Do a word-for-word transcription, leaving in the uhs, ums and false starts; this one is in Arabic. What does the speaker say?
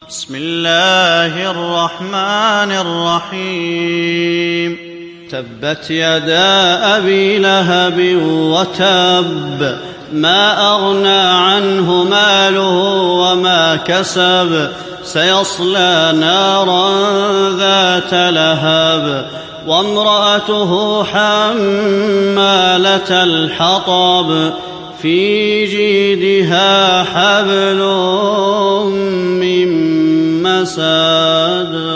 بسم الله الرحمن الرحيم. تبت يدا أبي لهب وتب، ما أغنى عنه ماله وما كسب، سيصلى نارا ذات لهب، وامرأته حمالة الحطب، في جيدها حبل من مسد.